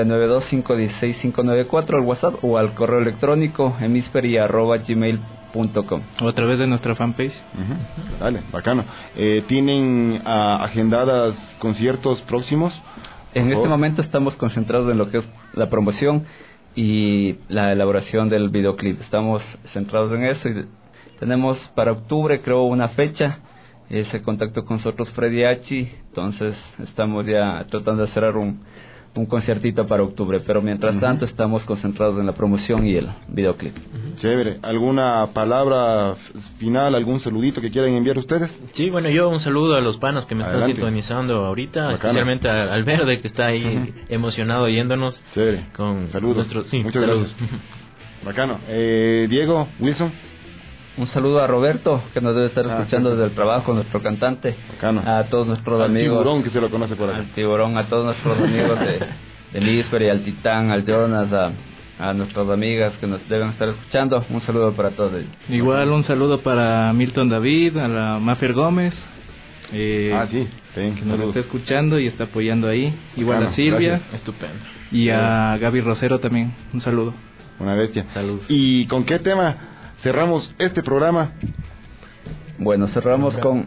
0992-516-594, al WhatsApp o al correo electrónico hemisfery@gmail.com, o a través de nuestra fanpage. Dale, bacano. ¿Tienen agendadas conciertos próximos? En este momento estamos concentrados en lo que es la promoción y la elaboración del videoclip. Estamos centrados en eso y tenemos para octubre, creo, una fecha. Se contactó con nosotros Freddy Hachi, entonces estamos ya tratando de cerrar un conciertito para octubre, pero mientras tanto estamos concentrados en la promoción y el videoclip. Chévere. ¿Alguna palabra final, algún saludito que quieran enviar ustedes? Sí, bueno, yo un saludo a los panas que me están sintonizando ahorita. Bacana. Especialmente al Verde, que está ahí emocionado yéndonos. Chévere. Con saludos. Muchas gracias. Bacano. Diego, Wilson. Un saludo a Roberto, que nos debe estar escuchando desde el trabajo, nuestro cantante. Bacano. A todos nuestros amigos. Al Tiburón, que se lo conoce por acá. Al Tiburón, a todos nuestros amigos de Hemisfery, al Titán, al Jonas, a nuestras amigas que nos deben estar escuchando. Un saludo para todos ellos. Igual un saludo para Milton David, a la Mafer Gómez. Que nos está escuchando y está apoyando ahí. Igual a Silvia. Gracias. Estupendo. Y a Gaby Rosero también. Un saludo. Una bestia. Saludos. ¿Y con qué tema cerramos este programa? Bueno, cerramos con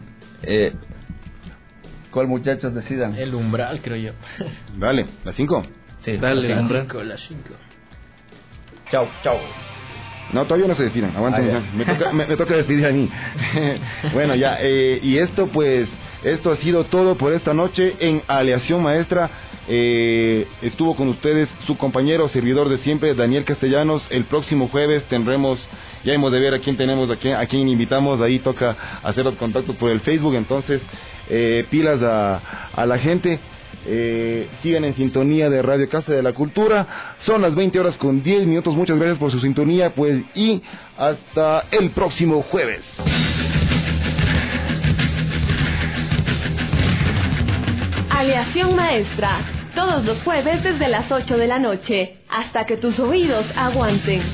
¿cuál, muchachos, decidan? El Umbral, creo yo. Dale, ¿las 5? Sí, dale, las 5. Chao. No, todavía no se despidan, aguanten. Me toca despedir a mí. Bueno, ya, y esto ha sido todo por esta noche en Aleación Maestra. Estuvo con ustedes su compañero, servidor de siempre, Daniel Castellanos. El próximo jueves ya hemos de ver a quién tenemos, a quién invitamos. Ahí toca hacer los contactos por el Facebook. Entonces, pilas a la gente. Sigan en sintonía de Radio Casa de la Cultura. Son las 20:10. Muchas gracias por su sintonía, y hasta el próximo jueves. Aleación Maestra, todos los jueves desde las 8 de la noche, hasta que tus oídos aguanten.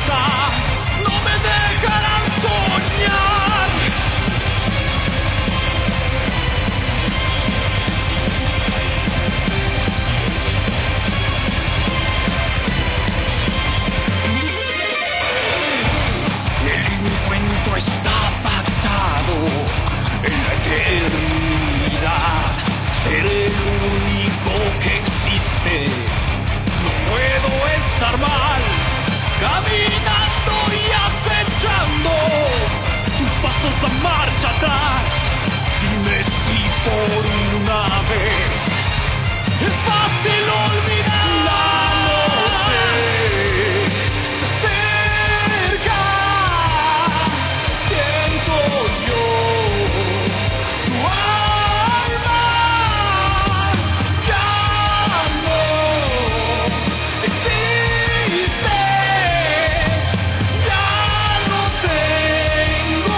casa no me dejarán soñar. El encuentro está pactado en la eternidad. Seré el único que existe. No puedo estar mal, caminando y acechando. Sus pasos dan marcha atrás. Dime si por una vez es fácil olvidar. La noche se acerca, siento yo su alma ya no existe, ya no tengo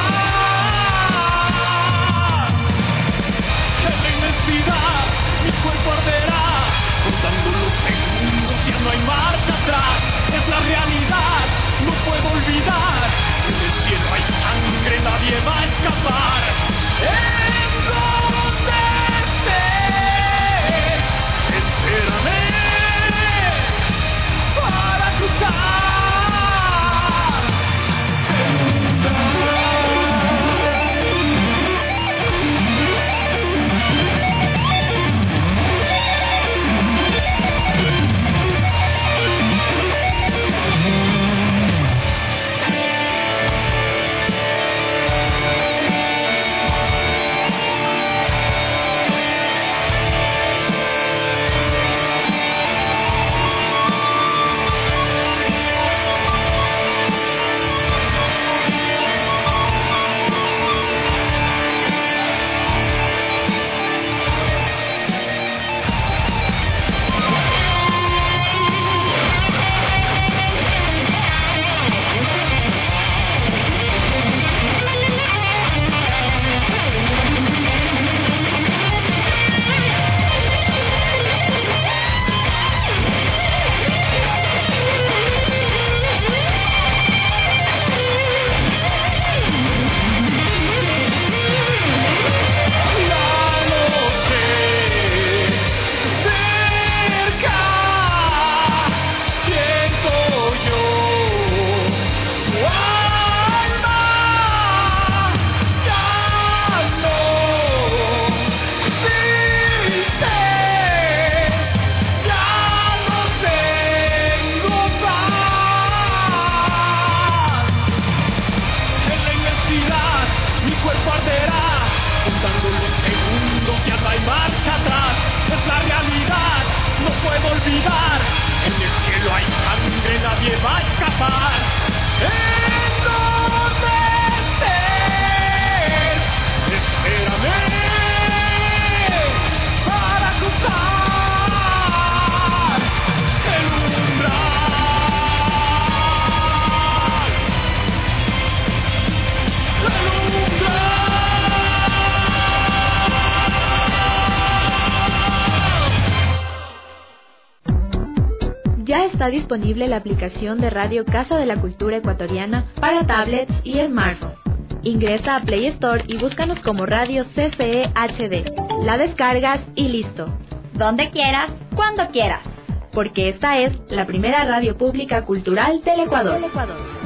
paz. En la inmensidad mi cuerpo arderá, contando los segundos, ya no hay marcha atrás. Es la realidad, no puedo olvidar. En el cielo hay sangre, nadie va a escapar. En donde estés, espérame para cruzar el olvidar. En el cielo hay sangre, nadie va a escapar. En donde estés, espérame para cruzar el umbral. El umbral. Ya está disponible la aplicación de Radio Casa de la Cultura Ecuatoriana para tablets y smartphones. Ingresa a Play Store y búscanos como Radio CCE HD. La descargas y listo. Donde quieras, cuando quieras. Porque esta es la primera radio pública cultural del Ecuador.